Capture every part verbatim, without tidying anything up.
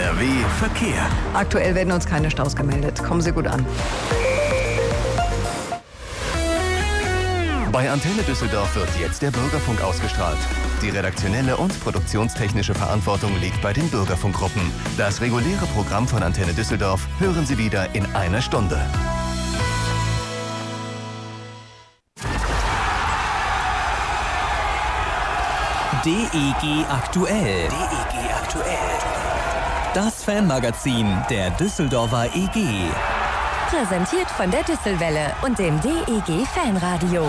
R W Verkehr. Aktuell werden uns keine Staus gemeldet. Kommen Sie gut an. Bei Antenne Düsseldorf wird jetzt der Bürgerfunk ausgestrahlt. Die redaktionelle und produktionstechnische Verantwortung liegt bei den Bürgerfunkgruppen. Das reguläre Programm von Antenne Düsseldorf hören Sie wieder in einer Stunde. D E G aktuell. D E G aktuell. Das Fanmagazin der Düsseldorfer E G. Präsentiert von der Düsselwelle und dem D E G Fanradio.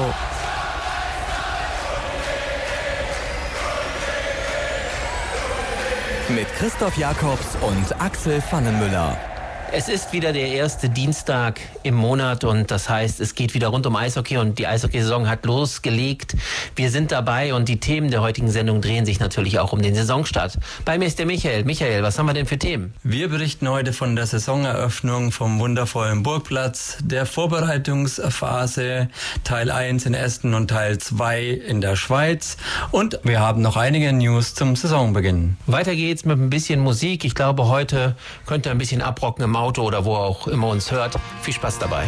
Mit Christoph Jakobs und Axel Pfannenmüller. Es ist wieder der erste Dienstag im Monat und das heißt, es geht wieder rund um Eishockey und die Eishockeysaison hat losgelegt. Wir sind dabei und die Themen der heutigen Sendung drehen sich natürlich auch um den Saisonstart. Bei mir ist der Michael. Michael, was haben wir denn für Themen? Wir berichten heute von der Saisoneröffnung vom wundervollen Burgplatz, der Vorbereitungsphase, Teil eins in Essen und Teil zwei in der Schweiz und wir haben noch einige News zum Saisonbeginn. Weiter geht's mit ein bisschen Musik. Ich glaube, heute könnt ihr ein bisschen abrocken im Auto oder wo auch immer uns hört. Viel Spaß dabei.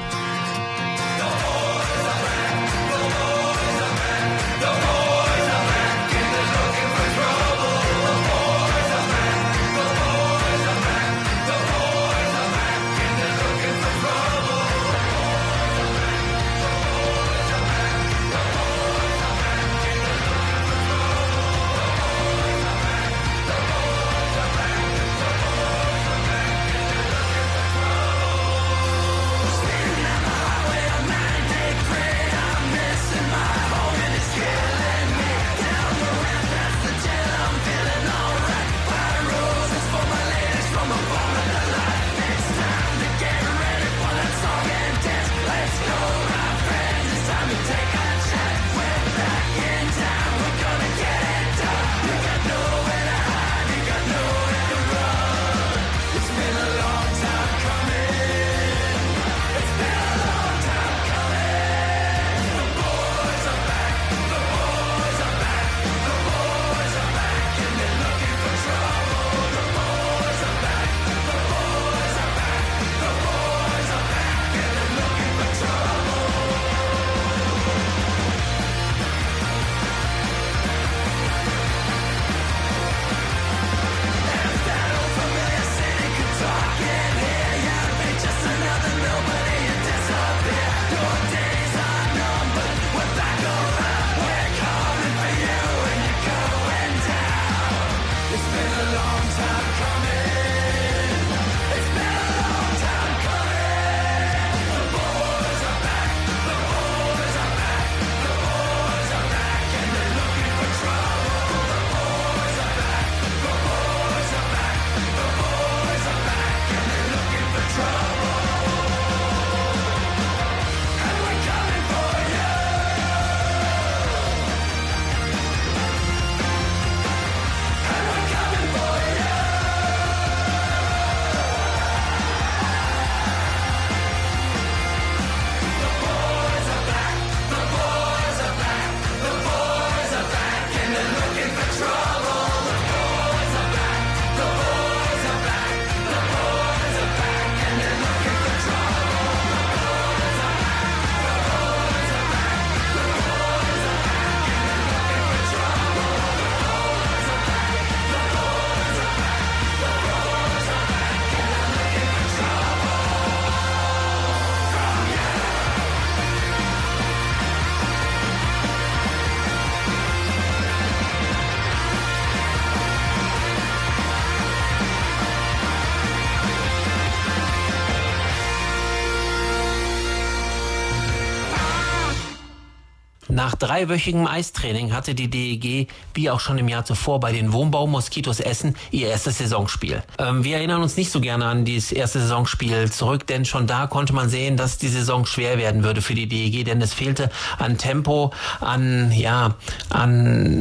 Nach dreiwöchigem Eistraining hatte die D E G, wie auch schon im Jahr zuvor bei den Wohnbau-Moskitos Essen, ihr erstes Saisonspiel. Ähm, wir erinnern uns nicht so gerne an dieses erste Saisonspiel zurück, denn schon da konnte man sehen, dass die Saison schwer werden würde für die D E G, denn es fehlte an Tempo, an, ja, an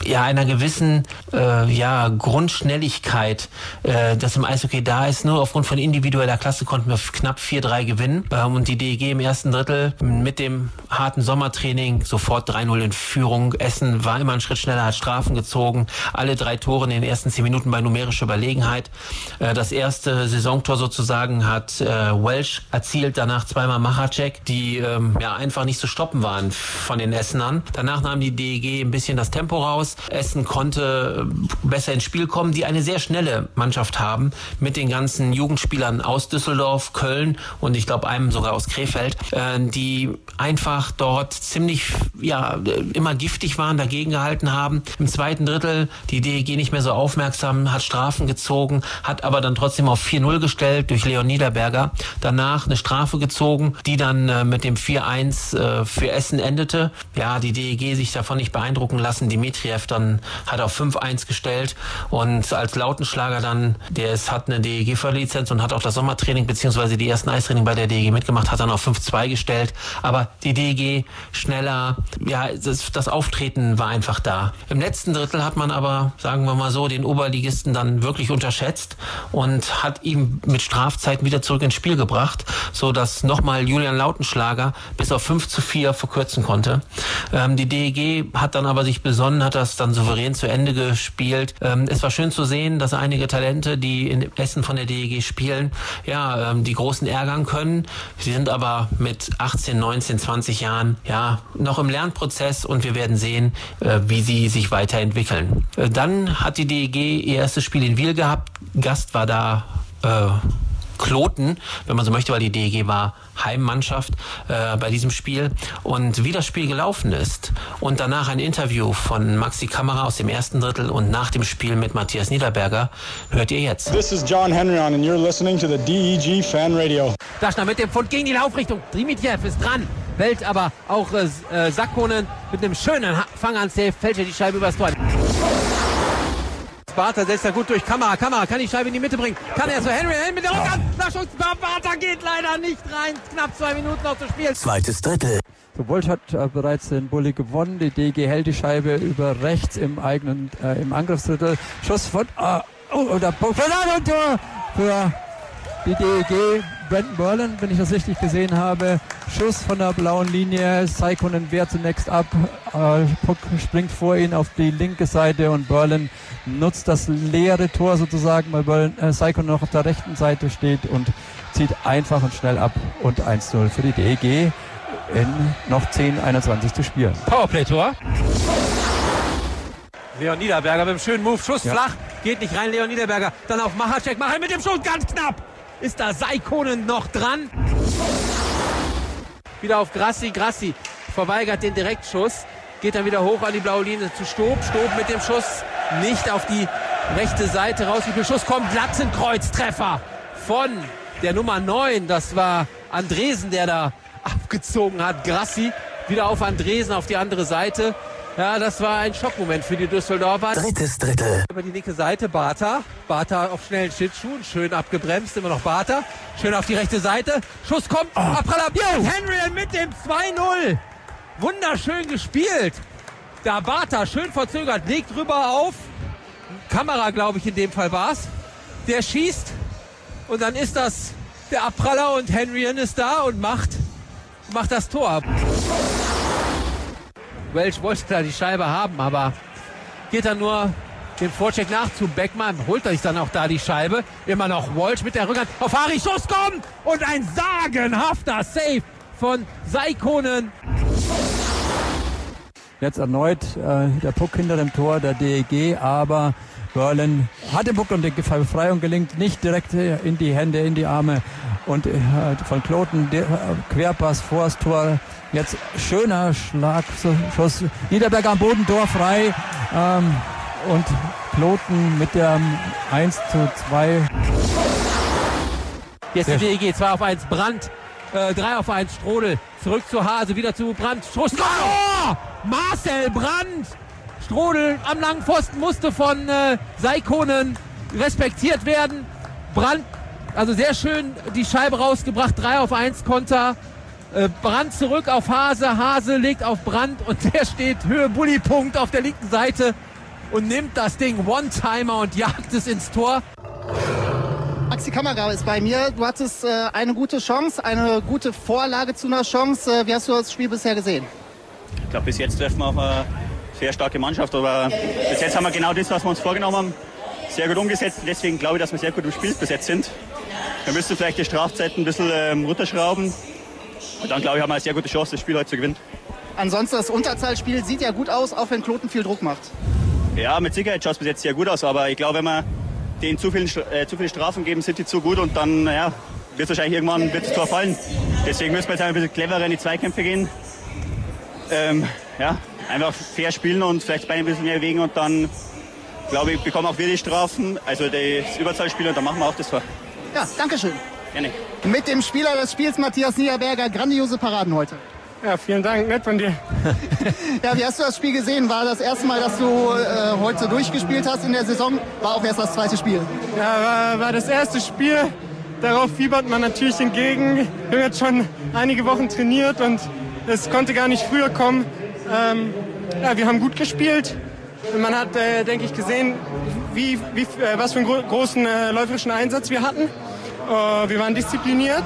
ja, einer gewissen äh, ja, Grundschnelligkeit, äh, das im Eishockey da ist. Nur aufgrund von individueller Klasse konnten wir knapp vier drei gewinnen. Ähm, und die D E G im ersten Drittel mit dem harten Sommertraining sofort drei null in Führung. Essen war immer einen Schritt schneller, hat Strafen gezogen. Alle drei Tore in den ersten zehn Minuten bei numerischer Überlegenheit. Äh, das erste Saisontor sozusagen hat äh, Welsh erzielt, danach zweimal Machacek, die ähm, ja einfach nicht zu stoppen waren von den Essenern. Danach nahm die D E G ein bisschen das Tempo raus. Essen konnte besser ins Spiel kommen, die eine sehr schnelle Mannschaft haben, mit den ganzen Jugendspielern aus Düsseldorf, Köln und ich glaube einem sogar aus Krefeld, äh, die einfach dort ziemlich, ja, immer giftig waren, dagegen gehalten haben. Im zweiten Drittel die D E G nicht mehr so aufmerksam, hat Strafen gezogen, hat aber dann trotzdem auf vier null gestellt durch Leon Niederberger. Danach eine Strafe gezogen, die dann äh, mit dem vier eins äh, für Essen endete. Ja, die D E G sich davon nicht beeindrucken lassen. Dimitriev dann hat auf fünf eins gestellt und als Lautenschlager dann, der ist, hat eine D E G-Förderlizenz und hat auch das Sommertraining bzw. die ersten Eistraining bei der D E G mitgemacht, hat dann auf fünf zwei gestellt. Aber die D E G schneller, ja, das, das Auftreten war einfach da. Im letzten Drittel hat man aber, sagen wir mal so, den Oberligisten dann wirklich unterschätzt und hat ihn mit Strafzeiten wieder zurück ins Spiel gebracht, so dass nochmal Julian Lautenschlager bis auf fünf zu vier verkürzen konnte. Ähm, die D E G hat dann aber sich besonnen, hat das dann souverän zu Ende gespielt. Ähm, es war schön zu sehen, dass einige Talente, die in Essen von der D E G spielen, ja, ähm, die Großen ärgern können. Sie sind aber mit achtzehn, neunzehn, zwanzig Jahren ja noch im Lernprozess und wir werden sehen, äh, wie sie sich weiterentwickeln. Äh, dann hat die D E G ihr erstes Spiel in Wil gehabt. Gast war da äh, Kloten, wenn man so möchte, weil die D E G war Heimmannschaft äh, bei diesem Spiel. Und wie das Spiel gelaufen ist und danach ein Interview von Maxi Kammerer aus dem ersten Drittel und nach dem Spiel mit Matthias Niederberger hört ihr jetzt. This is John Henryon and you're listening to the D E G Fan Radio. Daschner mit dem Pfund gegen die Laufrichtung. Dimitriev ist dran. Fällt aber auch äh, Sakkonen mit einem schönen Fang an Safe, fällt er die Scheibe übers Tor. Bartha setzt er gut durch. Kamera, Kamera kann die Scheibe in die Mitte bringen. Kann er so Henry mit der Rückhand. Nachschuss. Bartha geht leider nicht rein. Knapp zwei Minuten noch zu spielen. Zweites Drittel. So, Wolsch hat äh, bereits den Bulli gewonnen. Die D E G hält die Scheibe über rechts im eigenen äh, im Angriffsdrittel. Schuss von äh, oh, der Punkt für Tor für die D E G. Brandon Berlin, wenn ich das richtig gesehen habe. Schuss von der blauen Linie. Saikonen wehrt zunächst ab. Äh, Puck springt vor ihn auf die linke Seite und Berlin nutzt das leere Tor sozusagen, weil Berlin, äh, Saikonen noch auf der rechten Seite steht und zieht einfach und schnell ab. Und eins zu null für die D E G in noch zehn einundzwanzig zu spielen. Powerplay-Tor. Leon Niederberger mit einem schönen Move. Schuss ja. Flach. Geht nicht rein. Leon Niederberger. Dann auf Machacek. Mach mit dem Schuss ganz knapp. Ist da Saikonen noch dran? Wieder auf Grassi. Grassi verweigert den Direktschuss. Geht dann wieder hoch an die blaue Linie zu Stob. Stob mit dem Schuss nicht auf die rechte Seite raus. Wie viel Schuss kommt? Latzenkreuztreffer von der Nummer neun. Das war Andresen, der da abgezogen hat. Grassi wieder auf Andresen auf die andere Seite. Ja, das war ein Schockmoment für die Düsseldorfer. Drittes Drittel. Über die linke Seite Bartha. Bartha auf schnellen Schlittschuhen. Schön abgebremst. Immer noch Bartha. Schön auf die rechte Seite. Schuss kommt. Oh. Abpraller. Henry mit dem zwei null. Wunderschön gespielt. Da Bartha schön verzögert. Legt rüber auf. Kamera, glaube ich, in dem Fall war es. Der schießt. Und dann ist das der Abpraller und Henry ist da und macht, macht das Tor ab. Welch wollte da die Scheibe haben, aber geht dann nur den Vorcheck nach zu Beckmann, holt er sich dann auch da die Scheibe. Immer noch Walsh mit der Rückhand auf Harry, Schuss kommt und ein sagenhafter Save von Saikonen. Jetzt erneut äh, der Puck hinter dem Tor der D E G, aber Berlin hat den Puck und die Befreiung gelingt nicht direkt in die Hände, in die Arme und äh, von Kloten der, äh, Querpass vor das Tor. Jetzt schöner Schlagschuss. Niederberger am Boden, Tor frei. Ähm, und Kloten mit dem eins zu zwei. Jetzt die D E G zwei auf eins. Brandt. Äh, drei auf eins. Strodel. Zurück zu Hase. Wieder zu Brandt. Schuss. Oh! Marcel Brandt. Strodel am langen Pfosten musste von äh, Saikonen respektiert werden. Brandt, also sehr schön die Scheibe rausgebracht. drei auf eins Konter. Brandt zurück auf Hase, Hase legt auf Brandt und der steht Höhe Bulli-Punkt auf der linken Seite und nimmt das Ding One-Timer und jagt es ins Tor. Maxi Kamera ist bei mir. Du hattest äh, eine gute Chance, eine gute Vorlage zu einer Chance. Äh, wie hast du das Spiel bisher gesehen? Ich glaube, bis jetzt treffen wir auf eine sehr starke Mannschaft. Aber bis jetzt haben wir genau das, was wir uns vorgenommen haben, sehr gut umgesetzt. Deswegen glaube ich, dass wir sehr gut im Spiel bis jetzt sind. Wir müssen vielleicht die Strafzeiten ein bisschen ähm, runterschrauben. Und dann, glaube ich, haben wir eine sehr gute Chance, das Spiel heute zu gewinnen. Ansonsten, das Unterzahlspiel sieht ja gut aus, auch wenn Kloten viel Druck macht. Ja, mit Sicherheit schaut es bis jetzt sehr gut aus. Aber ich glaube, wenn wir denen zu, viel, äh, zu viele Strafen geben, sind die zu gut. Und dann ja, wird es wahrscheinlich irgendwann wird das Tor fallen. Deswegen müssen wir jetzt ein bisschen cleverer in die Zweikämpfe gehen. Ähm, ja, einfach fair spielen und vielleicht Beine ein bisschen mehr bewegen. Und dann, glaube ich, bekommen auch wir die Strafen, also das Überzahlspiel. Und dann machen wir auch das Tor. Ja, danke schön. Gerne. Mit dem Spieler des Spiels, Matthias Niederberger, grandiose Paraden heute. Ja, vielen Dank, nett von dir. Ja, wie hast du das Spiel gesehen? War das erste Mal, dass du äh, heute durchgespielt hast in der Saison? War auch erst das zweite Spiel? Ja, war, war das erste Spiel. Darauf fiebert man natürlich entgegen. Wir haben jetzt schon einige Wochen trainiert und es konnte gar nicht früher kommen. Ähm, ja, wir haben gut gespielt. Man hat, äh, denke ich, gesehen, wie, wie, äh, was für einen gro großen äh, läuferischen Einsatz wir hatten. Äh, wir waren diszipliniert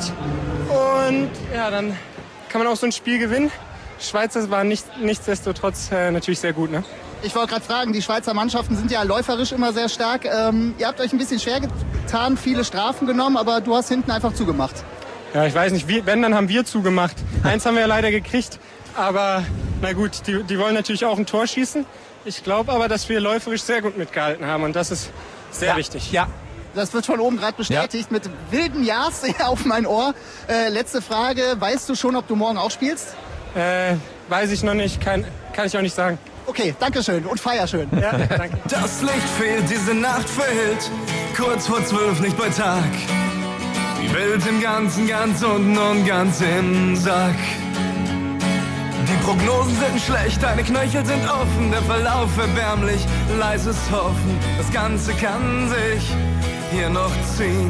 und ja, dann kann man auch so ein Spiel gewinnen. Die Schweizer waren nicht, nichtsdestotrotz äh, natürlich sehr gut. Ne? Ich wollte gerade fragen, die Schweizer Mannschaften sind ja läuferisch immer sehr stark. Ähm, ihr habt euch ein bisschen schwer getan, viele Strafen genommen, aber du hast hinten einfach zugemacht. Ja, ich weiß nicht, wie, wenn, dann haben wir zugemacht. Eins haben wir ja leider gekriegt, aber na gut, die, die wollen natürlich auch ein Tor schießen. Ich glaube aber, dass wir läuferisch sehr gut mitgehalten haben und das ist sehr ja, wichtig. Ja. Das wird von oben gerade bestätigt, ja. Mit wilden Ja's auf mein Ohr. Äh, letzte Frage, weißt du schon, ob du morgen auch spielst? Äh, weiß ich noch nicht, kann, kann ich auch nicht sagen. Okay, danke schön und feier schön. Ja, danke. Das Licht fehlt, diese Nacht verhält, kurz vor zwölf nicht bei Tag. Die Welt im Ganzen ganz unten und ganz im Sack. Die Prognosen sind schlecht, deine Knöchel sind offen, der Verlauf erbärmlich, leises Hoffen. Das Ganze kann sich hier noch ziehen.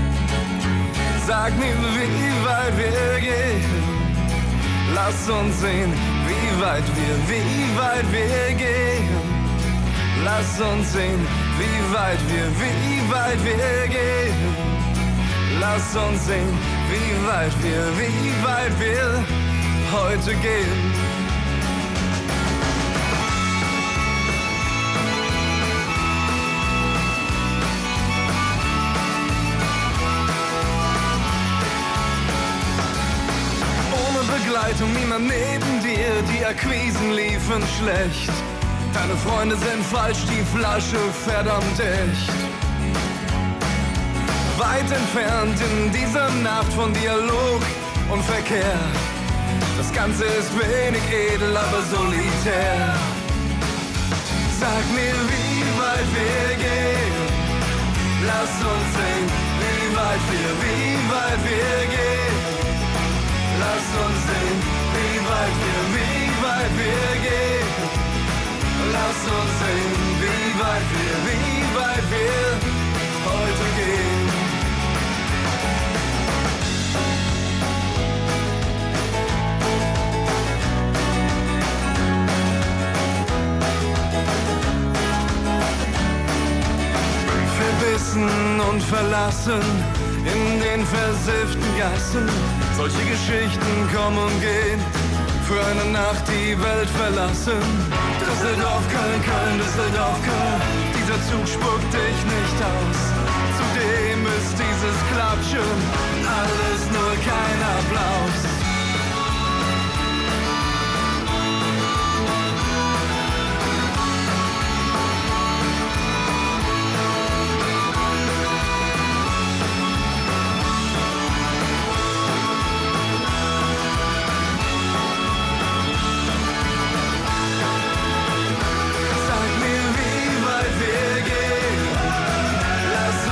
Sag mir, wie weit wir gehen. Lass uns sehen, wie weit wir, wie weit wir gehen. Lass uns sehen, wie weit wir, wie weit wir gehen. Lass uns sehen, wie weit wir, wie weit wir heute gehen. Begleitung, niemand neben dir, die Akquisen liefen schlecht. Deine Freunde sind falsch, die Flasche verdammt echt. Weit entfernt in dieser Nacht von Dialog und Verkehr. Das Ganze ist wenig edel, aber solitär. Sag mir, wie weit wir gehen. Lass uns sehen, wie weit wir, wie weit wir gehen. Lass uns sehen, wie weit wir, wie weit wir gehen. Lass uns sehen, wie weit wir, wie weit wir heute gehen. Verbissen und verlassen in den versifften Gassen. Solche Geschichten kommen und gehen, für eine Nacht die Welt verlassen. Düsseldorf, Köln, Köln, Düsseldorf, Köln, dieser Zug spuckt dich nicht aus. Zudem ist dieses Klatschen alles nur kein Applaus. Lass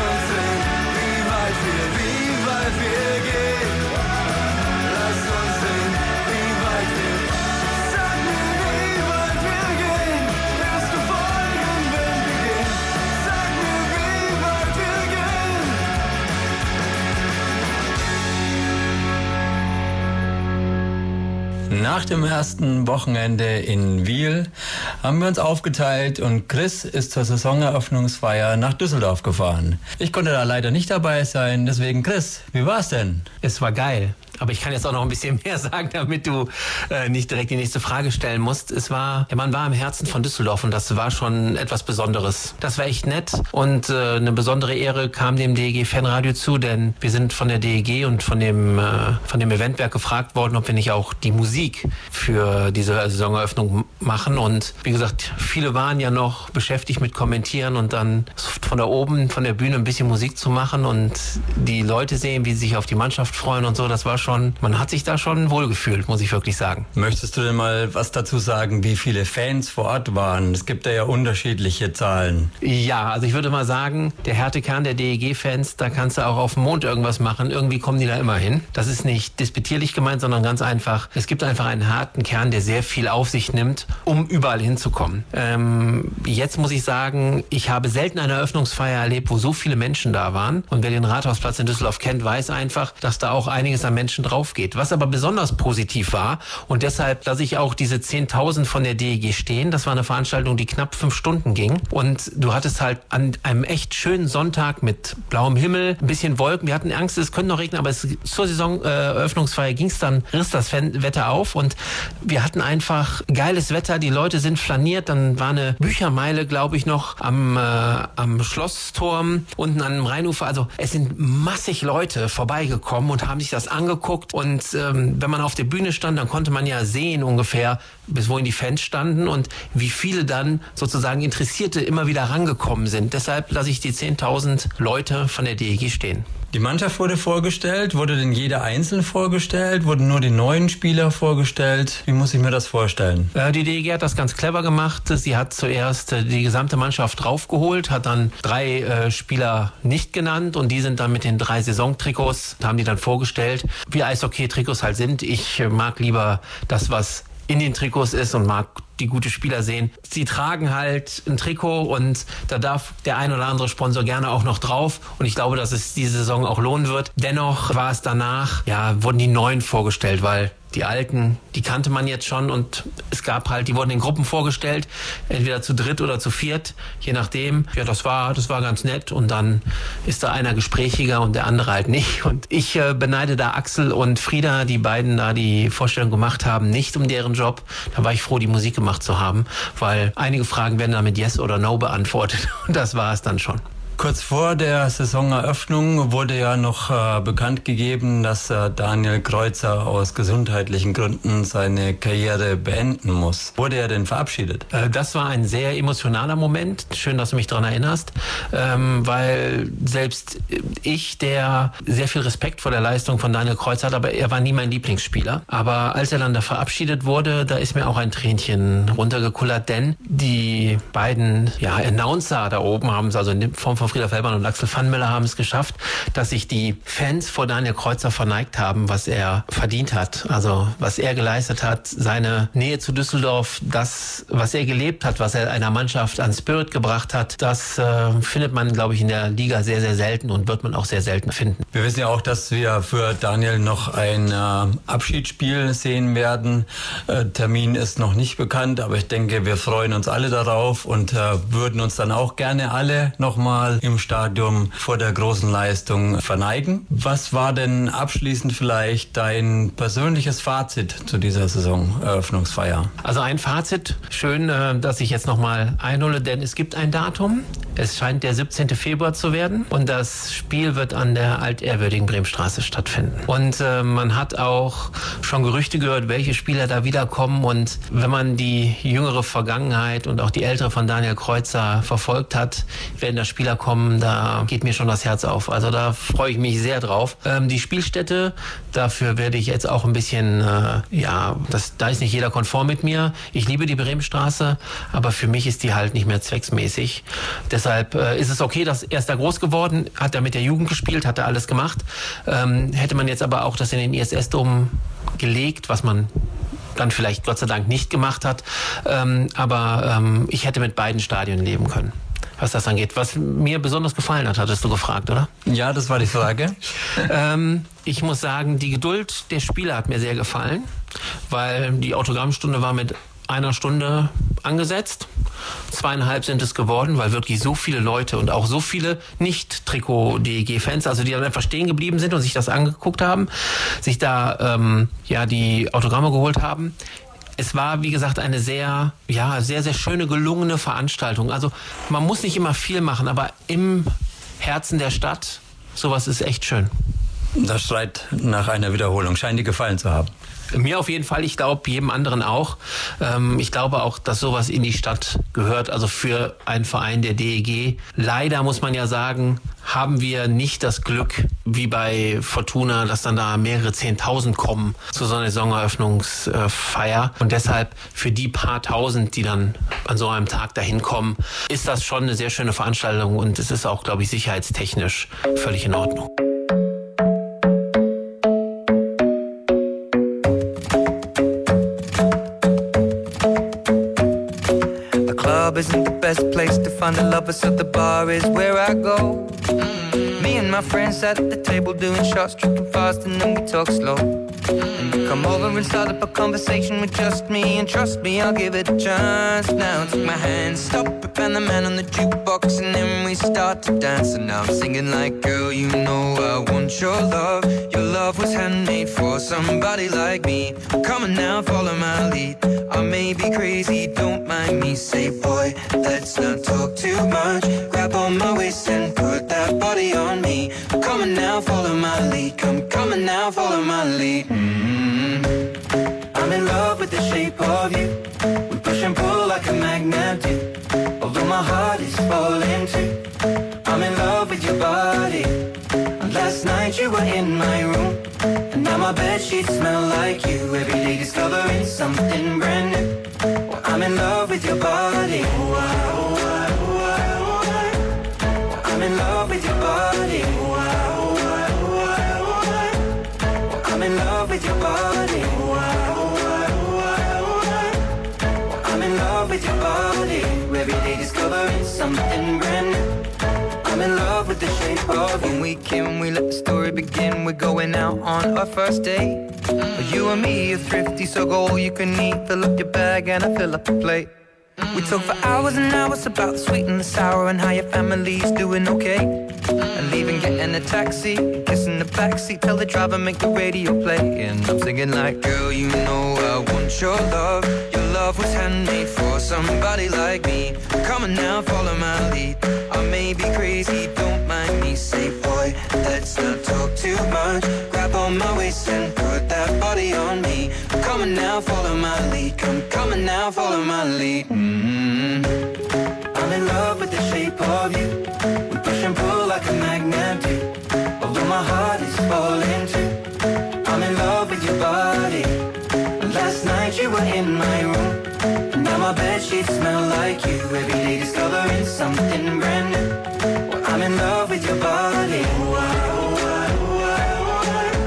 Nach dem ersten Wochenende in Wiel haben wir uns aufgeteilt und Chris ist zur Saisoneröffnungsfeier nach Düsseldorf gefahren. Ich konnte da leider nicht dabei sein, deswegen Chris, wie war's denn? Es war geil. Aber ich kann jetzt auch noch ein bisschen mehr sagen, damit du äh, nicht direkt die nächste Frage stellen musst. Es war, ja, man war im Herzen von Düsseldorf und das war schon etwas Besonderes. Das war echt nett und äh, eine besondere Ehre kam dem D E G-Fanradio zu, denn wir sind von der D E G und von dem, äh, von dem Eventwerk gefragt worden, ob wir nicht auch die Musik für diese Saisoneröffnung machen. Und wie gesagt, viele waren ja noch beschäftigt mit Kommentieren und dann von da oben, von der Bühne ein bisschen Musik zu machen und die Leute sehen, wie sie sich auf die Mannschaft freuen und so, das war schon, man hat sich da schon wohlgefühlt, muss ich wirklich sagen. Möchtest du denn mal was dazu sagen, wie viele Fans vor Ort waren? Es gibt da ja unterschiedliche Zahlen. Ja, also ich würde mal sagen, der Härtekern der D E G-Fans, da kannst du auch auf dem Mond irgendwas machen. Irgendwie kommen die da immer hin. Das ist nicht despektierlich gemeint, sondern ganz einfach, es gibt einfach einen harten Kern, der sehr viel auf sich nimmt, um überall hinzukommen. Ähm, jetzt muss ich sagen, ich habe selten eine Eröffnungsfeier erlebt, wo so viele Menschen da waren. Und wer den Rathausplatz in Düsseldorf kennt, weiß einfach, dass da auch einiges an Menschen drauf geht. Was aber besonders positiv war und deshalb lasse ich auch diese zehntausend von der D E G stehen. Das war eine Veranstaltung, die knapp fünf Stunden ging und du hattest halt an einem echt schönen Sonntag mit blauem Himmel, ein bisschen Wolken. Wir hatten Angst, es könnte noch regnen, aber es, zur Saisoneröffnungsfeier äh, ging es dann, riss das Wetter auf und wir hatten einfach geiles Wetter. Die Leute sind flaniert. Dann war eine Büchermeile, glaube ich, noch am, äh, am Schlossturm unten an dem Rheinufer. Also es sind massig Leute vorbeigekommen und haben sich das angeguckt. Und ähm, wenn man auf der Bühne stand, dann konnte man ja sehen ungefähr, bis wohin die Fans standen und wie viele dann sozusagen Interessierte immer wieder rangekommen sind. Deshalb lasse ich die zehntausend Leute von der D E G stehen. Die Mannschaft wurde vorgestellt. Wurde denn jeder einzeln vorgestellt? Wurden nur die neuen Spieler vorgestellt? Wie muss ich mir das vorstellen? Äh, die D E G hat das ganz clever gemacht. Sie hat zuerst äh, die gesamte Mannschaft draufgeholt, hat dann drei äh, Spieler nicht genannt und die sind dann mit den drei Saisontrikots, haben die dann vorgestellt, wie Eishockey-Trikots halt sind. Ich äh, mag lieber das, was in den Trikots ist und mag die gute Spieler sehen. Sie tragen halt ein Trikot und da darf der ein oder andere Sponsor gerne auch noch drauf und ich glaube, dass es diese Saison auch lohnen wird. Dennoch war es danach, ja, wurden die Neuen vorgestellt, weil die Alten, die kannte man jetzt schon und es gab halt, die wurden in Gruppen vorgestellt, entweder zu dritt oder zu viert, je nachdem. Ja, das war, das war ganz nett und dann ist da einer gesprächiger und der andere halt nicht. Und ich äh, beneide da Axel und Frieda, die beiden da die Vorstellung gemacht haben, nicht um deren Job. Da war ich froh, die Musik gemacht zu haben, weil einige Fragen werden da mit Yes oder No beantwortet und das war es dann schon. Kurz vor der Saisoneröffnung wurde ja noch äh, bekannt gegeben, dass äh, Daniel Kreuzer aus gesundheitlichen Gründen seine Karriere beenden muss. Wurde er denn verabschiedet? Äh, das war ein sehr emotionaler Moment. Schön, dass du mich daran erinnerst, ähm, weil selbst ich, der sehr viel Respekt vor der Leistung von Daniel Kreuzer hat, aber er war nie mein Lieblingsspieler. Aber als er dann da verabschiedet wurde, da ist mir auch ein Tränchen runtergekullert, denn die beiden ja, Announcer da oben haben es, also in Form von Frieda Feldmann und Axel Pfannmüller haben es geschafft, dass sich die Fans vor Daniel Kreuzer verneigt haben, was er verdient hat. Also was er geleistet hat, seine Nähe zu Düsseldorf, das, was er gelebt hat, was er einer Mannschaft an Spirit gebracht hat, das äh, findet man, glaube ich, in der Liga sehr, sehr selten und wird man auch sehr selten finden. Wir wissen ja auch, dass wir für Daniel noch ein äh, Abschiedsspiel sehen werden. Äh, Termin ist noch nicht bekannt, aber ich denke, wir freuen uns alle darauf und äh, würden uns dann auch gerne alle nochmal im Stadion vor der großen Leistung verneigen. Was war denn abschließend vielleicht dein persönliches Fazit zu dieser Saisoneröffnungsfeier? Also ein Fazit, schön, dass ich jetzt nochmal einhole, denn es gibt ein Datum. Es scheint der siebzehnten Februar zu werden und das Spiel wird an der altehrwürdigen Bremenstraße stattfinden. Und äh, man hat auch schon Gerüchte gehört, welche Spieler da wiederkommen und wenn man die jüngere Vergangenheit und auch die ältere von Daniel Kreuzer verfolgt hat, werden da Spieler kommen, da geht mir schon das Herz auf. Also da freue ich mich sehr drauf. Ähm, die Spielstätte, dafür werde ich jetzt auch ein bisschen, äh, ja, das, da ist nicht jeder konform mit mir. Ich liebe die Bremenstraße, aber für mich ist die halt nicht mehr zwecksmäßig. Deshalb äh, ist es okay, dass er ist da groß geworden, hat er mit der Jugend gespielt, hat er alles gemacht. Ähm, hätte man jetzt aber auch das in den I S S-Dom gelegt, was man dann vielleicht Gott sei Dank nicht gemacht hat. Ähm, aber ähm, ich hätte mit beiden Stadien leben können. was das angeht. Was mir besonders gefallen hat, hattest du gefragt, oder? Ja, das war die Frage. ähm, ich muss sagen, die Geduld der Spieler hat mir sehr gefallen, weil die Autogrammstunde war mit einer Stunde angesetzt. Zweieinhalb sind es geworden, weil wirklich so viele Leute und auch so viele Nicht-Trikot-D E G-Fans, also die dann einfach stehen geblieben sind und sich das angeguckt haben, sich da ähm, ja die Autogramme geholt haben. Es war, wie gesagt, eine sehr, ja, sehr, sehr schöne, gelungene Veranstaltung. Also man muss nicht immer viel machen, aber im Herzen der Stadt, sowas ist echt schön. Das schreit nach einer Wiederholung. Scheint dir gefallen zu haben. Mir auf jeden Fall, ich glaube jedem anderen auch. Ähm, ich glaube auch, dass sowas in die Stadt gehört, also für einen Verein der D E G. Leider muss man ja sagen, haben wir nicht das Glück, wie bei Fortuna, dass dann da mehrere Zehntausend kommen zu so einer Saisoneröffnungsfeier. Und deshalb für die paar Tausend, die dann an so einem Tag dahin kommen, ist das schon eine sehr schöne Veranstaltung und es ist auch, glaube ich, sicherheitstechnisch völlig in Ordnung. Isn't the best place to find a lover, so the bar is where I go. Me and my friends sat at the table doing shots, tripping fast, and then we talk slow. And you come over and start up a conversation with just me, and trust me, I'll give it a chance. Now take my hand, stop it, and the man on the jukebox, and then we start to dance. And now I'm singing like, girl, you know I want your love. Your love was handmade for somebody like me. Come on now, follow my lead. I may be crazy, don't mind me. Say, boy, let's not talk too much. Grab on my waist and put that body on me. Come on now, follow my lead. Come, come on now, follow my lead. Mm-hmm. I'm in love with the shape of you. We push and pull like a magnet do. Although my heart is falling too. I'm in love with your body. Last night you were in my room, and now my bedsheets smell like you. Every day discovering something brand new. Well, I'm in love with your body. Oh, I, oh, I, oh, I, oh, I. Well, I'm in love with your body. Oh, I, oh, I, oh, I, oh, I. Well, I'm in love with your body. Oh, I, oh, I, oh, I, oh, I. Well, I'm in love with your body. Every day discovering something brand new. I'm in love with the shape of you. When we came, we let the story begin. We're going out on our first date. But you and me are thrifty, so go all you can eat. Fill up your bag and I fill up the plate. We talk for hours and hours about the sweet and the sour and how your family's doing okay. And leaving, getting a taxi, kissing the backseat, tell the driver make the radio play. And I'm singing like, girl, you know I want your love. Your love was handmade for somebody like me. Come on now, follow my lead. I may be crazy, don't mind me. Say, boy, let's not talk too much. Grab on my waist and put that body on me. Come on now, follow my lead. Come, come on now, follow my lead. Mm-hmm. I'm in love with the shape of you. We push and pull like a magnet do. Although my heart is falling too. I'm in love with your body. Last night you were in my room, and now my bedsheets smell like you. Every day discovering something brand new. Well, I'm in love with your body. Oh, I, oh, I, oh, I, oh,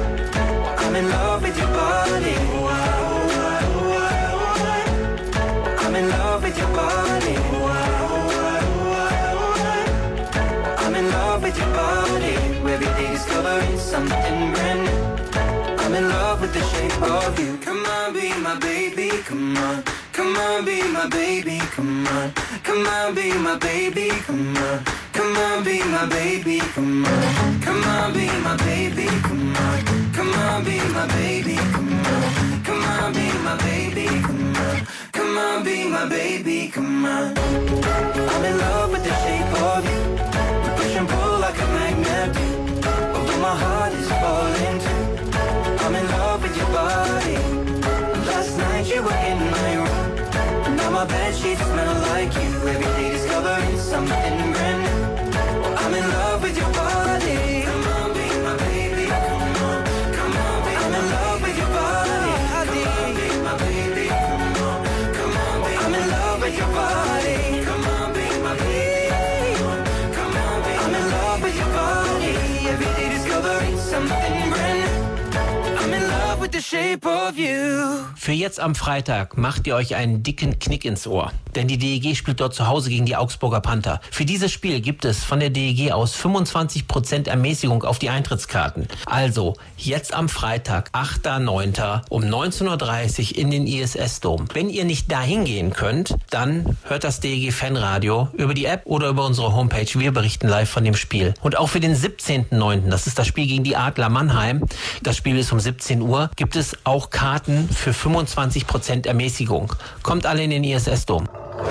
I. I'm in love with your body. Oh, I, oh, I, oh, I, oh, I. I'm in love with your body. Oh, I, oh, I, oh, I, oh, I. I'm in love with your body. Every day discovering something brand new. I'm in love with the shape of you. Come on, be my baby, come on. Come on, be my baby, come on. Come on, be my baby, come on. Come on, be my baby, come on. Come on, be my baby, come on. Come on, be my baby, come on. Come on, be my baby, come on. Come on, be my baby, come on. I'm in love with the shape of you. We push and pull like a magnet do. Although my heart is falling too. I'm in love with your body. Last night you were in my room. Now my bedsheets smell like you. Every day discovering something brand new. Well, I'm in love with your body. Come on, be my baby. Come on, come on, be I'm in love with your body. Come on, be my baby. Come on, come on, be I'm in love with your body. Come on, be my baby. Come on, be I'm in love with your body. Every day discovering something brand new. I'm in love with with the shape of you. Für jetzt am Freitag macht ihr euch einen dicken Knick ins Ohr. Denn die D E G spielt dort zu Hause gegen die Augsburger Panther. Für dieses Spiel gibt es von der D E G aus fünfundzwanzig Prozent Ermäßigung auf die Eintrittskarten. Also jetzt am Freitag, achter neunter um neunzehn Uhr dreißig in den I S S-Dom. Wenn ihr nicht dahin gehen könnt, dann hört das D E G-Fanradio über die App oder über unsere Homepage. Wir berichten live von dem Spiel. Und auch für den siebzehnten neunten, das ist das Spiel gegen die Adler Mannheim, das Spiel ist um siebzehn Uhr, gibt es auch Karten für fünfundzwanzig Prozent Ermäßigung. Kommt alle in den I S S-Dom.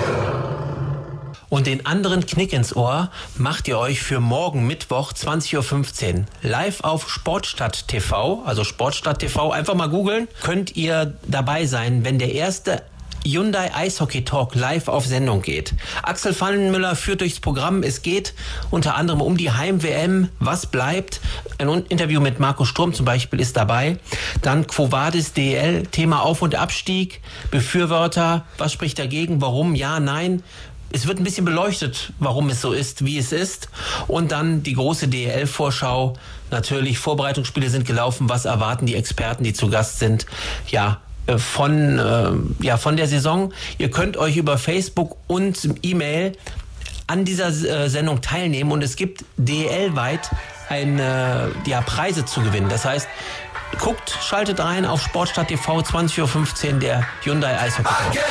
Und den anderen Knick ins Ohr macht ihr euch für morgen Mittwoch zwanzig Uhr fünfzehn live auf Sportstadt T V, also Sportstadt T V, einfach mal googeln, könnt ihr dabei sein, wenn der erste Hyundai Eishockey Talk live auf Sendung geht. Axel Pfannenmüller führt durchs Programm. Es geht unter anderem um die Heim-W M. Was bleibt? Ein Interview mit Marco Sturm zum Beispiel ist dabei. Dann Quo Vadis D E L, Thema Auf- und Abstieg, Befürworter, was spricht dagegen, warum, ja, nein. Es wird ein bisschen beleuchtet, warum es so ist, wie es ist. Und dann die große D E L-Vorschau. Natürlich, Vorbereitungsspiele sind gelaufen. Was erwarten die Experten, die zu Gast sind? Ja, von, äh, ja, von der Saison. Ihr könnt euch über Facebook und E-Mail an dieser äh, Sendung teilnehmen und es gibt D E L-weit eine, ja, Preise zu gewinnen. Das heißt, guckt, schaltet rein auf Sportstadt T V, zwanzig Uhr fünfzehn, der Hyundai Eishockey.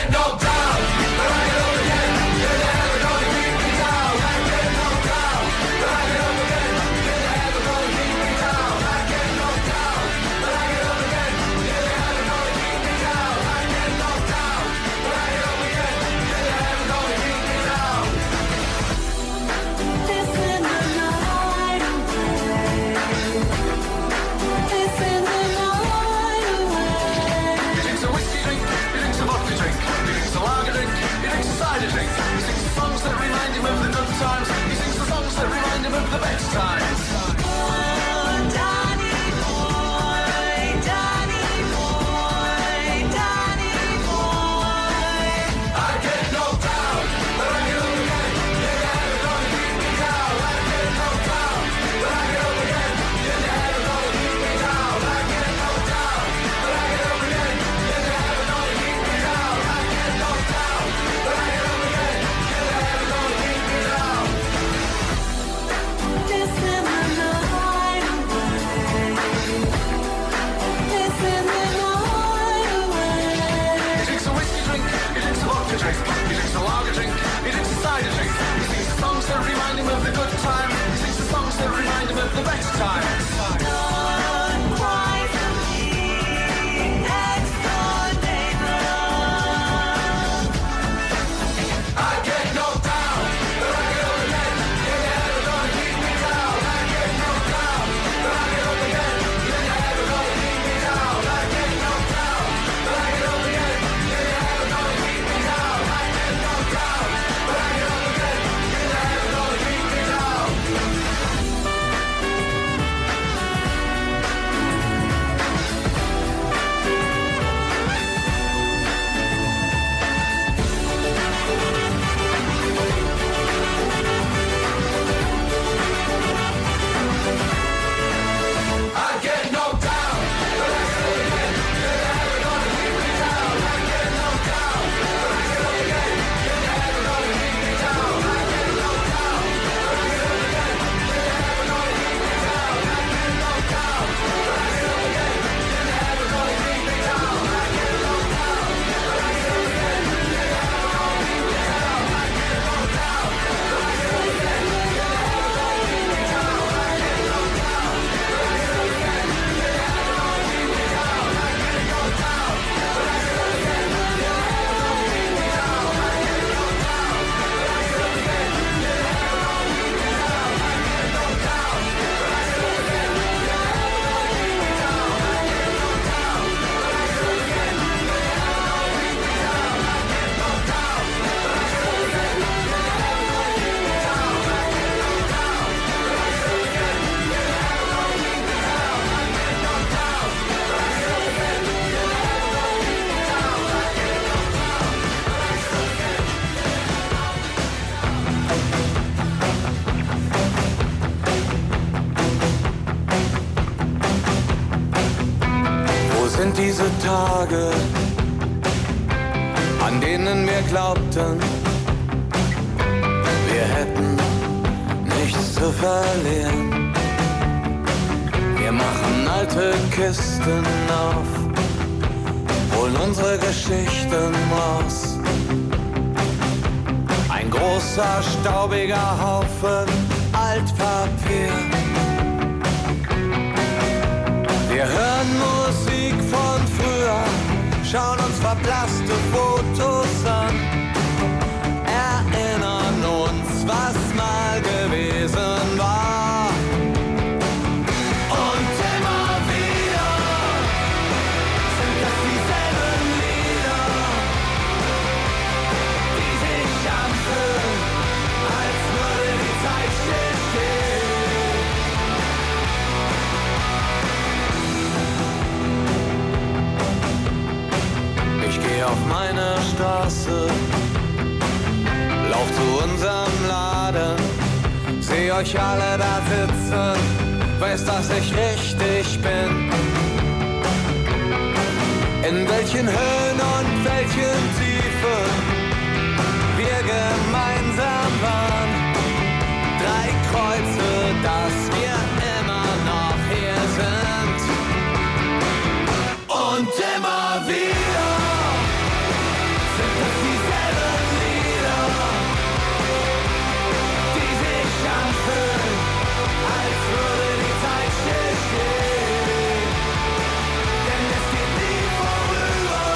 The best times. Oh, Danny boy, Danny boy, Danny boy. I get knocked down, but I get up again. You're never gonna keep me down. I get knocked down, but I get up again. You're never gonna keep me down. I get knocked down, but I get up again. You're never gonna keep me down. I get knocked down, but I get up again. You're never gonna keep me down. He drinks a lager drink, he drinks a cider drink. He sings the songs that remind him of the good time. He sings the songs that remind him of the best times. Don't cry for me, next door neighbor. I get knocked down, but I get up again. You're never gonna keep me down. I get knocked down, but I get up again. You're never gonna keep me down. I get knocked down, but I get up again. You're never gonna keep me down. sind diese Tage, an denen wir glaubten, wir hätten nichts zu verlieren. Wir machen alte Kisten auf, holen unsere Geschichten raus. Ein großer, staubiger Haufen Altpapier. Wir hören Musik von früher, schauen uns verblasste Fotos an, erinnern uns, was mal gewesen war. Und immer wieder sind das dieselben Lieder, die sich anfühlen, als würde die Zeit stillstehen. Ich gehe auf meine Straße, lauf zu unserem Laden, seh euch alle da sitzen, weiß, dass ich richtig bin. In welchen Höhen und welchen Tiefen wir gemeinsam waren. Drei Kreuze, dass wir immer noch hier sind. Und immer wieder sind es dieselben Lieder, die sich anfühlen, als würde die Zeit stillstehen. Denn es geht nie vorüber,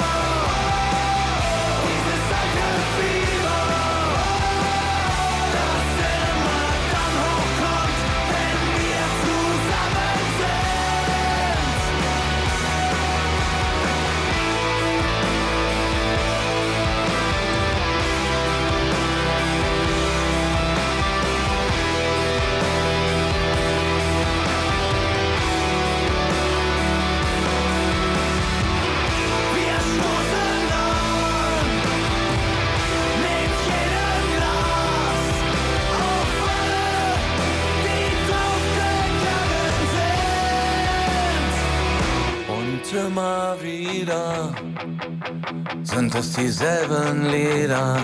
dieses alte Fieber, das immer dann hochkommt, wenn wir zusammen sind. Wir stoßen an mit jedem Glas auf alle, die draufgegangen sind. Und immer wieder sind es dieselben Lieder,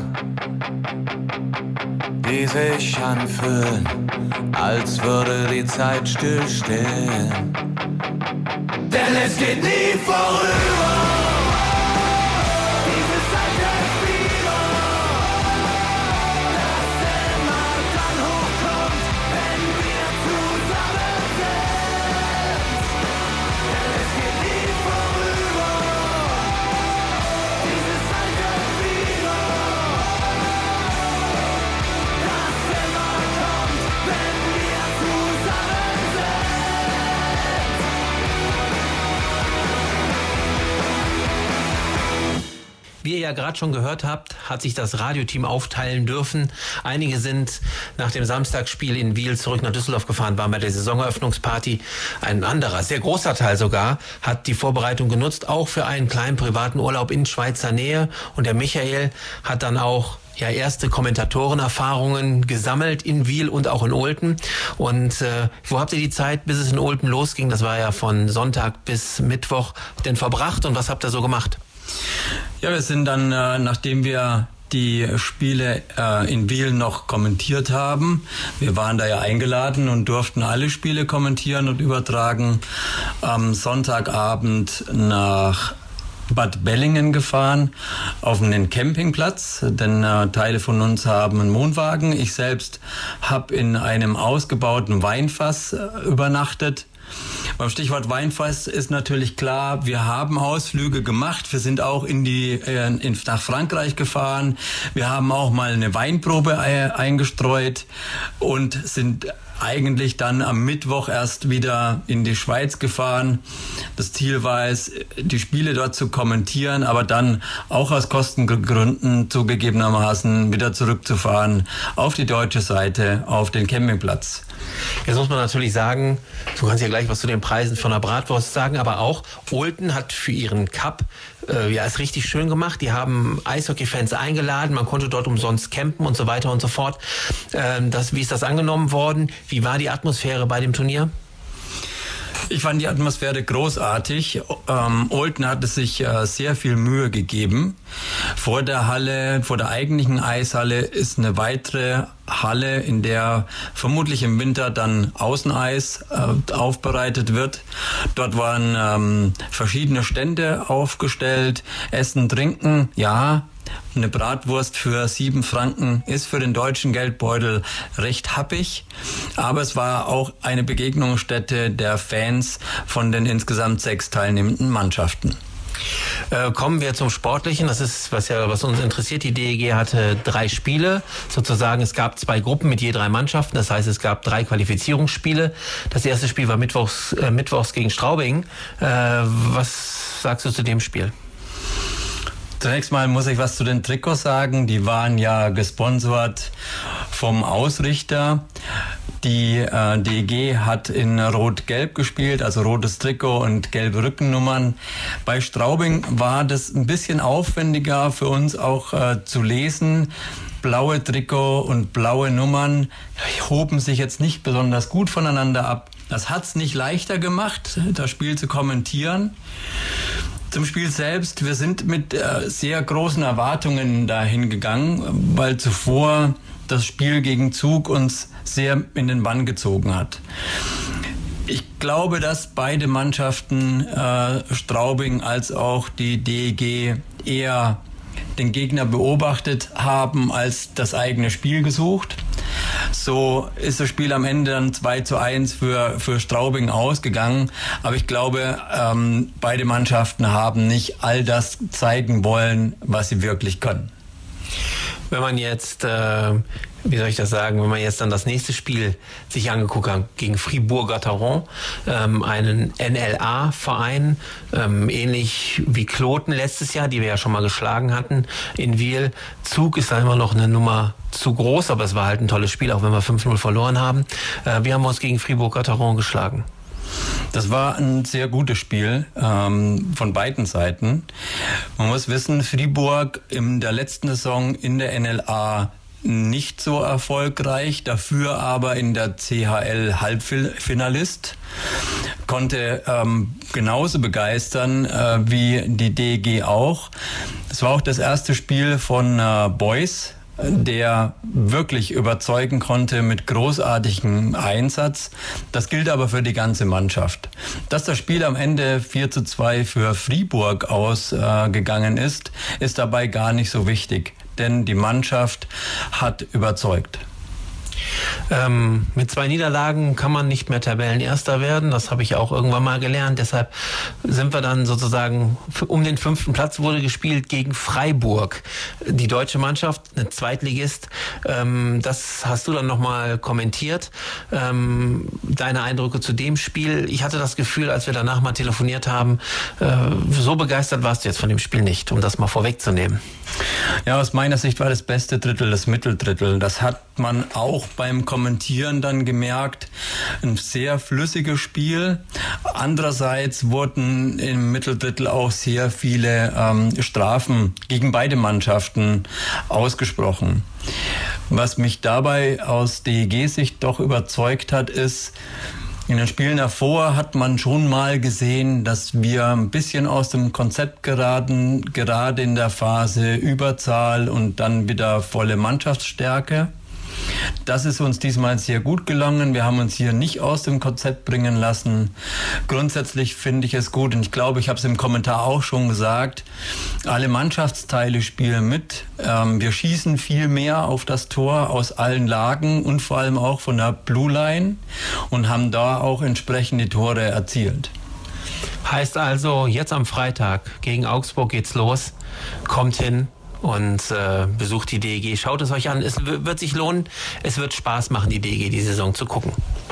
die sich anfühlen, als würde die Zeit stillstehen. Denn es geht nie vorüber, dieses alte Fieber, das immer dann hochkommt, wenn wir zusammen sind. Denn es geht nie vorüber, dieses alte Fieber, das immer kommt, wenn wir zusammen sind. Wie ihr ja gerade schon gehört habt, hat sich das Radioteam aufteilen dürfen. Einige sind nach dem Samstagsspiel in Wiel zurück nach Düsseldorf gefahren, waren bei der Saisoneröffnungsparty. Ein anderer, sehr großer Teil sogar, hat die Vorbereitung genutzt, auch für einen kleinen privaten Urlaub in Schweizer Nähe. Und der Michael hat dann auch ja erste Kommentatorenerfahrungen gesammelt in Wiel und auch in Olten. Und äh, wo habt ihr die Zeit, bis es in Olten losging? Das war ja von Sonntag bis Mittwoch denn verbracht. Und was habt ihr so gemacht? Ja, wir sind dann, äh, nachdem wir die Spiele äh, in Wiel noch kommentiert haben, wir waren da ja eingeladen und durften alle Spiele kommentieren und übertragen, am Sonntagabend nach Bad Bellingen gefahren, auf einen Campingplatz, denn äh, Teile von uns haben einen Wohnwagen. Ich selbst habe in einem ausgebauten Weinfass äh, übernachtet. Beim Stichwort Weinfass ist natürlich klar, wir haben Ausflüge gemacht. Wir sind auch in die äh, in, nach Frankreich gefahren. Wir haben auch mal eine Weinprobe äh, eingestreut und sind eigentlich dann am Mittwoch erst wieder in die Schweiz gefahren. Das Ziel war es, die Spiele dort zu kommentieren, aber dann auch aus Kostengründen zugegebenermaßen wieder zurückzufahren auf die deutsche Seite, auf den Campingplatz. Jetzt muss man natürlich sagen, du kannst ja gleich was zu den Preisen von der Bratwurst sagen, aber auch Olten hat für ihren Cup äh, ja, es richtig schön gemacht. Die haben Eishockey-Fans eingeladen, man konnte dort umsonst campen und so weiter und so fort. Ähm, das, wie ist das angenommen worden? Wie war die Atmosphäre bei dem Turnier? Ich fand die Atmosphäre großartig. Ähm, Olten hatte sich äh, sehr viel Mühe gegeben. Vor der Halle, vor der eigentlichen Eishalle ist eine weitere Halle, in der vermutlich im Winter dann Außeneis äh, aufbereitet wird. Dort waren ähm, verschiedene Stände aufgestellt. Essen, Trinken, ja. Eine Bratwurst für sieben Franken ist für den deutschen Geldbeutel recht happig, aber es war auch eine Begegnungsstätte der Fans von den insgesamt sechs teilnehmenden Mannschaften. Äh, kommen wir zum Sportlichen. Das ist, was ja, was uns interessiert. Die D E G hatte drei Spiele. Sozusagen, es gab zwei Gruppen mit je drei Mannschaften. Das heißt, es gab drei Qualifizierungsspiele. Das erste Spiel war mittwochs, äh, mittwochs gegen Straubing. Äh, was sagst du zu dem Spiel? Zunächst mal muss ich was zu den Trikots sagen. Die waren ja gesponsert vom Ausrichter. Die äh, D E G hat in Rot-Gelb gespielt, also rotes Trikot und gelbe Rückennummern. Bei Straubing war das ein bisschen aufwendiger für uns auch äh, zu lesen. Blaue Trikot und blaue Nummern hoben sich jetzt nicht besonders gut voneinander ab. Das hat's nicht leichter gemacht, das Spiel zu kommentieren. Zum Spiel selbst, wir sind mit äh, sehr großen Erwartungen dahin gegangen, weil zuvor das Spiel gegen Zug uns sehr in den Bann gezogen hat. Ich glaube, dass beide Mannschaften, äh, Straubing als auch die D E G, eher den Gegner beobachtet haben als das eigene Spiel gesucht. So ist das Spiel am Ende dann zwei zu eins für, für Straubing ausgegangen. Aber ich glaube, ähm, beide Mannschaften haben nicht all das zeigen wollen, was sie wirklich können. Wenn man jetzt, äh, wie soll ich das sagen, wenn man jetzt dann das nächste Spiel sich angeguckt hat, gegen Fribourg-Gotteron, ähm, einen N L A-Verein, ähm, ähnlich wie Kloten letztes Jahr, die wir ja schon mal geschlagen hatten in Wiel. Zug ist da immer noch eine Nummer zu groß, aber es war halt ein tolles Spiel, auch wenn wir fünf null verloren haben. Äh, wir haben uns gegen Fribourg-Gotteron geschlagen. Das war ein sehr gutes Spiel ähm, von beiden Seiten. Man muss wissen, Fribourg in der letzten Saison in der N L A nicht so erfolgreich, dafür aber in der C H L Halbfinalist, konnte ähm, genauso begeistern äh, wie die D E G auch. Es war auch das erste Spiel von äh, Boys, der wirklich überzeugen konnte mit großartigem Einsatz. Das gilt aber für die ganze Mannschaft. Dass das Spiel am Ende vier zu zwei für Fribourg ausgegangen äh, ist, ist dabei gar nicht so wichtig, denn die Mannschaft hat überzeugt. Ähm, mit zwei Niederlagen kann man nicht mehr Tabellenerster werden. Das habe ich auch irgendwann mal gelernt. Deshalb sind wir dann sozusagen um den fünften Platz wurde gespielt gegen Freiburg. Die deutsche Mannschaft, eine Zweitligist. Ähm, das hast du dann nochmal kommentiert. Ähm, deine Eindrücke zu dem Spiel. Ich hatte das Gefühl, als wir danach mal telefoniert haben, äh, so begeistert warst du jetzt von dem Spiel nicht, um das mal vorwegzunehmen. Ja, aus meiner Sicht war das beste Drittel das Mitteldrittel. Das hat man auch beim Kommentieren dann gemerkt. Ein sehr flüssiges Spiel. Andererseits wurden im Mitteldrittel auch sehr viele ähm, Strafen gegen beide Mannschaften ausgesprochen. Was mich dabei aus D E G-Sicht doch überzeugt hat, ist, in den Spielen davor hat man schon mal gesehen, dass wir ein bisschen aus dem Konzept geraten, gerade in der Phase Überzahl und dann wieder volle Mannschaftsstärke. Das ist uns diesmal sehr gut gelungen. Wir haben uns hier nicht aus dem Konzept bringen lassen. Grundsätzlich finde ich es gut und ich glaube, ich habe es im Kommentar auch schon gesagt, alle Mannschaftsteile spielen mit. Ähm, wir schießen viel mehr auf das Tor aus allen Lagen und vor allem auch von der Blue Line und haben da auch entsprechend die Tore erzielt. Heißt also, jetzt am Freitag gegen Augsburg geht's los. Kommt hin und äh, besucht die D E G. Schaut es euch an. Es w- wird sich lohnen. Es wird Spaß machen, die D E G die Saison zu gucken.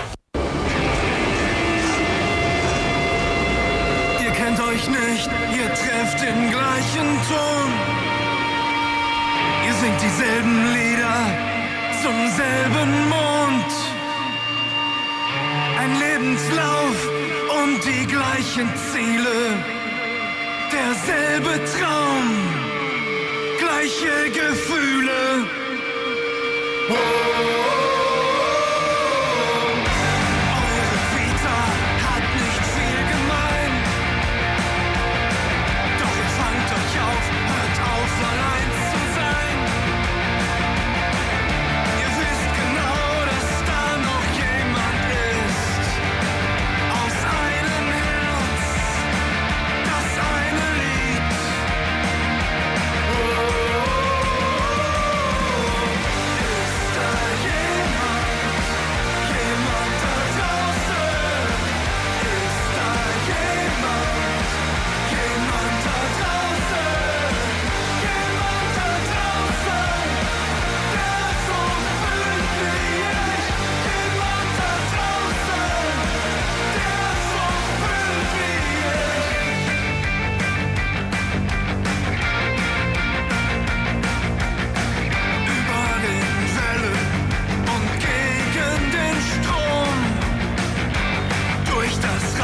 Ihr kennt euch nicht, ihr trefft den gleichen Ton. Ihr singt dieselben Lieder zum selben Mond. Ein Lebenslauf und die gleichen Ziele. Derselbe Traum. Gleiche Gefühle. Oh, eure Vita hat nichts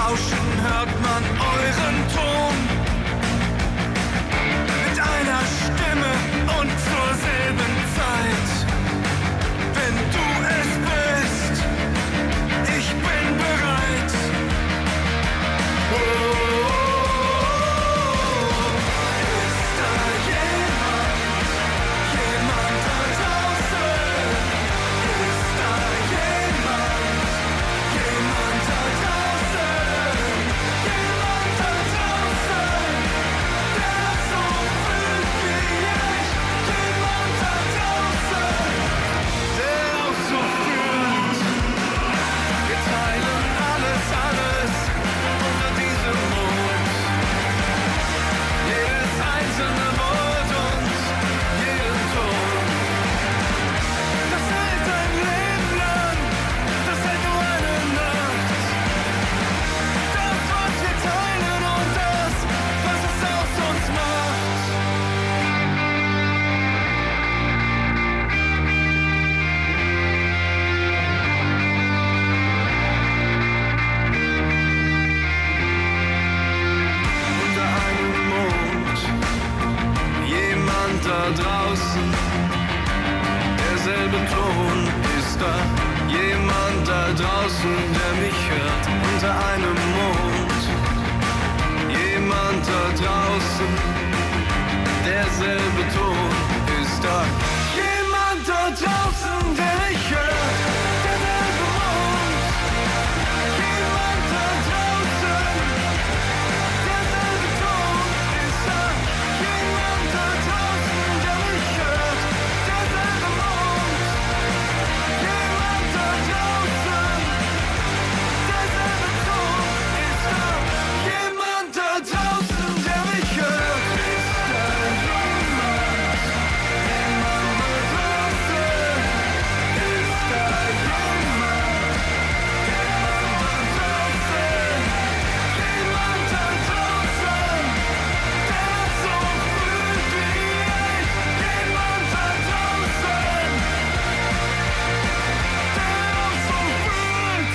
Rauschen hört man euren Ton. Mit einer Stimme und zur selben Zeit. Wenn du es bist, ich bin bereit. Oh, ist da jemand, jemand da draußen? Ist da jemand, jemand da draußen? Jemand da draußen, der so fühlt wie ich. Jemand da draußen, der auch so fühlt. Wir teilen alles, alles unter diesem Mond. Jedes einzelne Wort und jeden Ton. Das hält ein Leben lang, das hält nur eine Nacht. Das, was wir teilen und das, was es aus uns macht. Unter einem Mond, jemand da draußen, derselbe Ton ist da. Jemand da draußen, der mich hört. Unter einem Mond, jemand da draußen, derselbe Ton ist da. Jemand da draußen, der mich hört. Derselbe Mond, jemand da draußen, derselbe Ton ist da. Jemand da draußen, der mich hört. Derselbe Mond, jemand da draußen, derselbe Ton ist da. Jemand da draußen, der mich hört. Ist da jemand, jemand da draußen? Ist da jemand, jemand da draußen? Jemand da draußen, der so fühlt wie ich. Jemand da draußen, der auch so fühlt.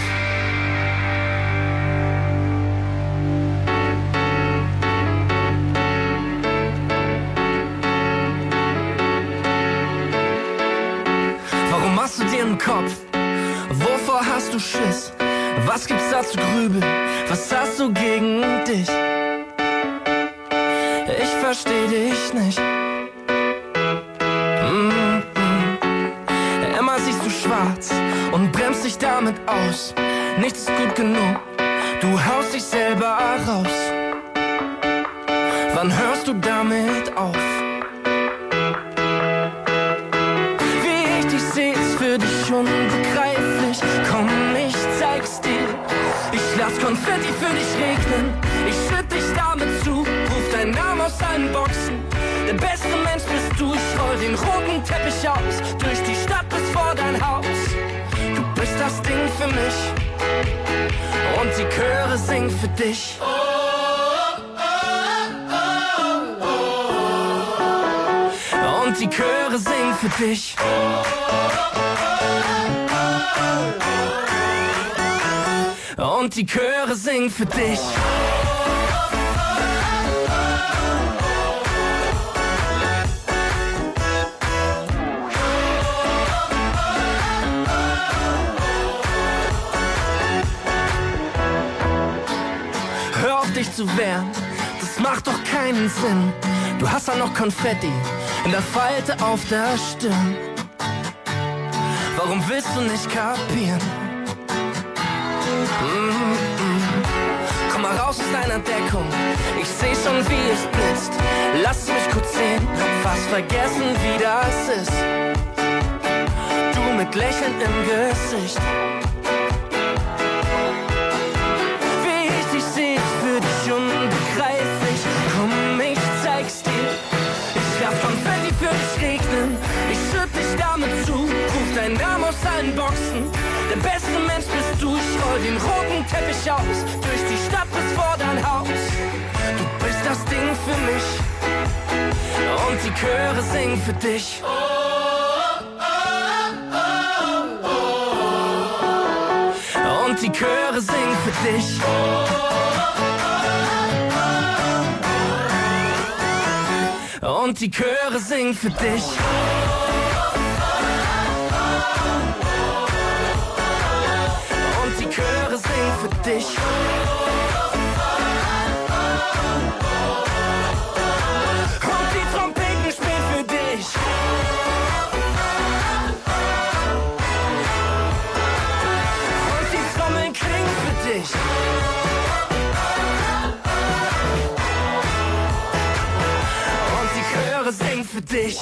Warum machst du dir einen Kopf? Wovor hast du Schiss? Was gibt's da zu grübeln? Was hast du gegen dich? Ich versteh dich nicht. Mm-mm. Immer siehst du schwarz und bremst dich damit aus. Nichts ist gut genug, du haust dich selber raus. Wann hörst du damit auf? Wie ich dich seh, ist für dich unbegreiflich. Komm, ich zeig's dir. Ich lass Konfetti für dich regnen. Ich schütt dich damit zu. Ruf deinen Namen aus allen Boxen. Der beste Mensch bist du. Ich roll den roten Teppich aus. Durch die Stadt bis vor dein Haus. Du bist das Ding für mich. Und die Chöre singen für dich. Und die Chöre singen für dich. Und die Chöre singen für dich. Hör auf dich zu wehren, das macht doch keinen Sinn. Du hast ja noch Konfetti in der Falte auf der Stirn. Warum willst du nicht kapieren? Mm-mm. Komm mal raus aus deiner Deckung, ich seh schon wie es blitzt. Lass mich kurz sehen, hab fast vergessen wie das ist. Du mit Lächeln im Gesicht. Wie ich dich seh, ist für dich unbegreiflich. Komm, ich zeig's dir. Ich lass Konfetti für dich regnen. Ich schütt dich damit zu. Ruf deinen Namen aus allen Boxen. Der beste Mensch bist du. Ich roll den roten Teppich aus. Durch die Stadt bis vor dein Haus. Du bist das Ding für mich. Und die Chöre singen für dich. Und die die Chöre singen für dich. Und die Chöre singen für dich. Und die Chöre singen für dich. Und die Trompeten spielen für dich. Und die Trommeln klingen für dich. Sing für dich.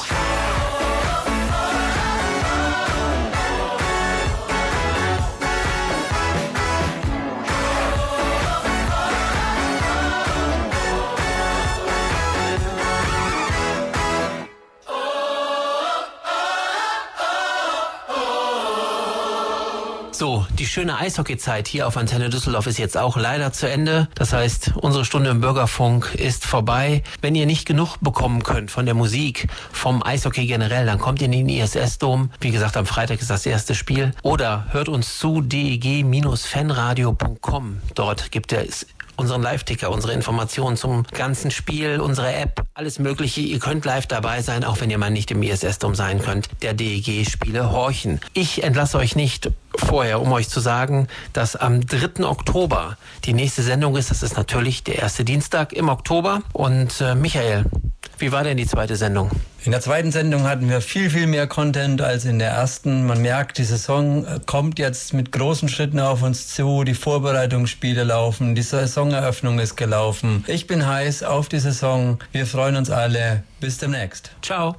So, die schöne Eishockeyzeit hier auf Antenne Düsseldorf ist jetzt auch leider zu Ende. Das heißt, unsere Stunde im Bürgerfunk ist vorbei. Wenn ihr nicht genug bekommen könnt von der Musik, vom Eishockey generell, dann kommt ihr in den I S S-Dom. Wie gesagt, am Freitag ist das erste Spiel. Oder hört uns zu d e g fanradio punkt com. Dort gibt es unseren Live-Ticker, unsere Informationen zum ganzen Spiel, unsere App, alles Mögliche. Ihr könnt live dabei sein, auch wenn ihr mal nicht im I S S-Dom sein könnt, der D E G-Spiele horchen. Ich entlasse euch nicht vorher, um euch zu sagen, dass am dritten Oktober die nächste Sendung ist. Das ist natürlich der erste Dienstag im Oktober. Und äh, Michael, wie war denn die zweite Sendung? In der zweiten Sendung hatten wir viel, viel mehr Content als in der ersten. Man merkt, die Saison kommt jetzt mit großen Schritten auf uns zu. Die Vorbereitungsspiele laufen, die Saisoneröffnung ist gelaufen. Ich bin heiß auf die Saison. Wir freuen uns alle. Bis demnächst. Ciao.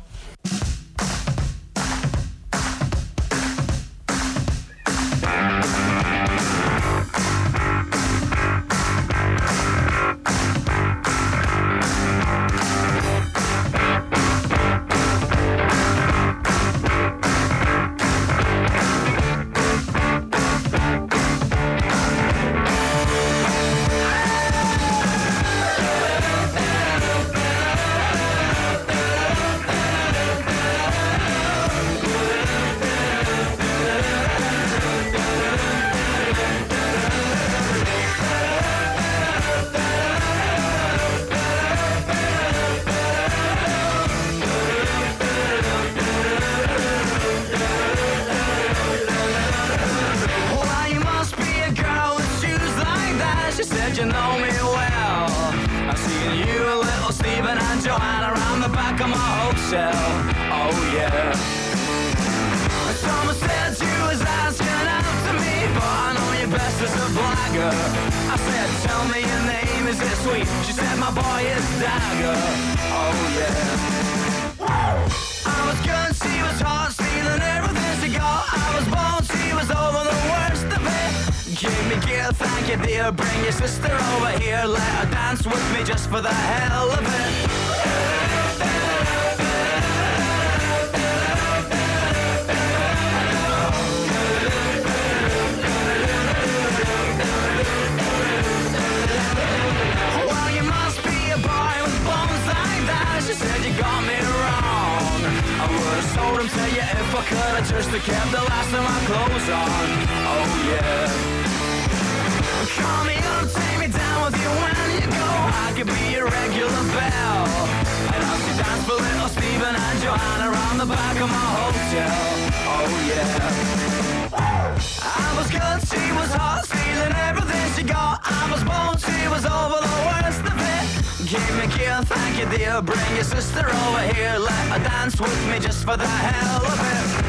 Bring your sister over here, let her dance with me just for the hell of it.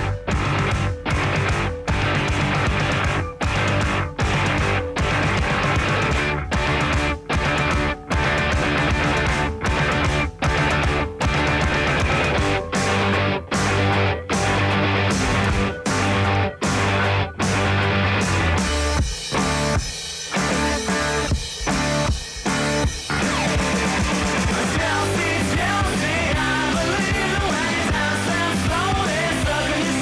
Chelsea, Chelsea, I believe the way you dance and slowly sucking your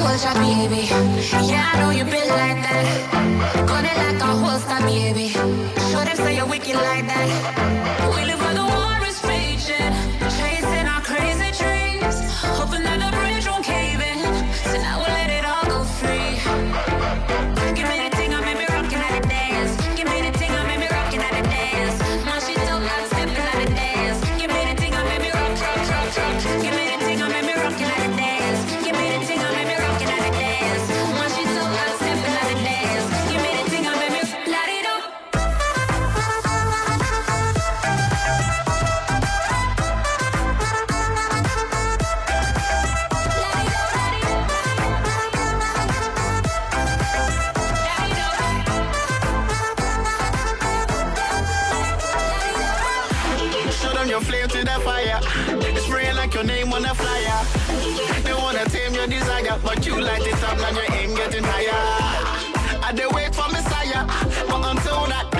soldier, baby. Yeah, I know you been like that. Gun it like a holster, baby. Show them say you're wicked like that. We live where the war is raging, chasing our crazy dreams, hoping that the bridge won't cave in. So now we'll let it all go free. Give me the thing, I made me rockin' at the dance. Give me the thing, I made me rockin' at the dance. Now she told me I'm stepping at the dance. Give me the thing, I made me rock, rock, rock, rock. Give me the thing, I made me rockin' at the dance. Give me the thing, I made me rockin' at the dance. Now she told me I'm stepping at the dance. Give me the thing, I made me light it up. Show them your flame to the fire. It's spraying like your name on a flyer. They wanna tame your desire, but you light it up, now your aim getting higher. I they wait for Messiah, but until that